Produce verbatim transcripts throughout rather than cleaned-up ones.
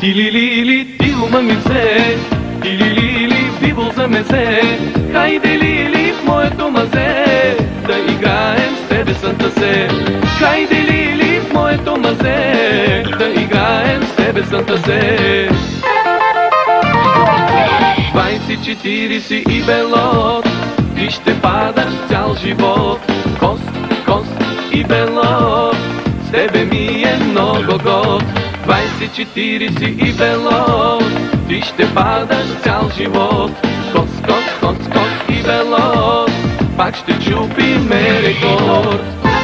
Ти-ли-ли-ли, ти момиче, ти-ли-ли-ли, бибо за мезе. Хайде, Лили, в моето мазе, да играем с тебе Санта-се. Хайде, Лили, в моето мазе, да играем с тебе Санта-се. Двайсет, четириси и белот, ти ще падаш цял живот. Кост, кост и белот, с тебе ми е много год. Двайсет, четириси и белот, ти ще падаш цял живот. Кост, кост, кост, кост и белот, пак ще чупиме рекорд.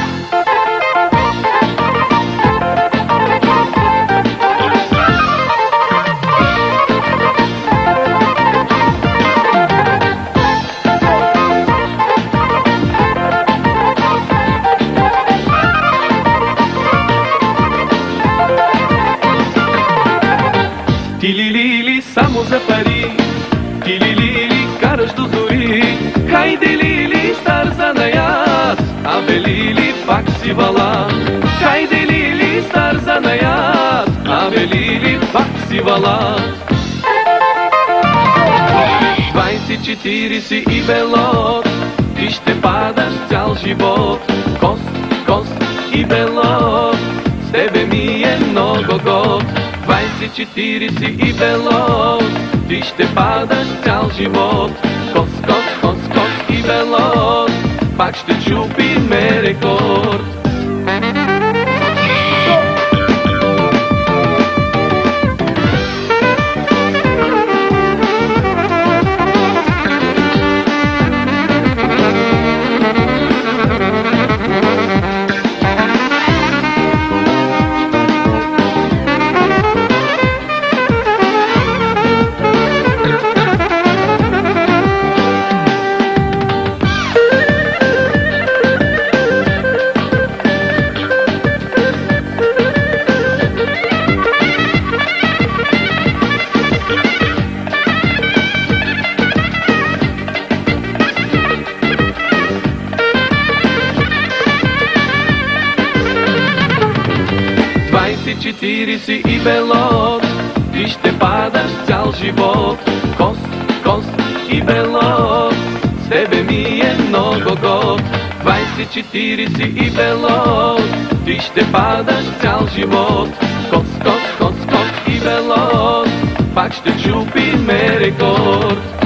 Ти-ли-ли-ли, само за пари, ти-ли-ли-ли, караш до зори. Хайде, Лили, стар занаят, абе, Лили, пак си вала. Хайде, Лили, стар занаят, абе, Лили, пак си вала. Двайсет, четириси и белот, ти ще падаш цял живот. Кост, кост и белот, с тебе ми е много год. Двайсет, четириси и белот, ти ще падаш цял живот. Кост, кост, кост, кост и белот, пак ще чупиме рекорд. Двайсет, четириси и белот, ти ще падаш цял живот. Кост, кост и белот, с тебе ми е много год. Двайсет, четириси и белот, ти ще падаш цял живот. Кост, кост, кост, кост и белот, пак ще чупиме рекорд.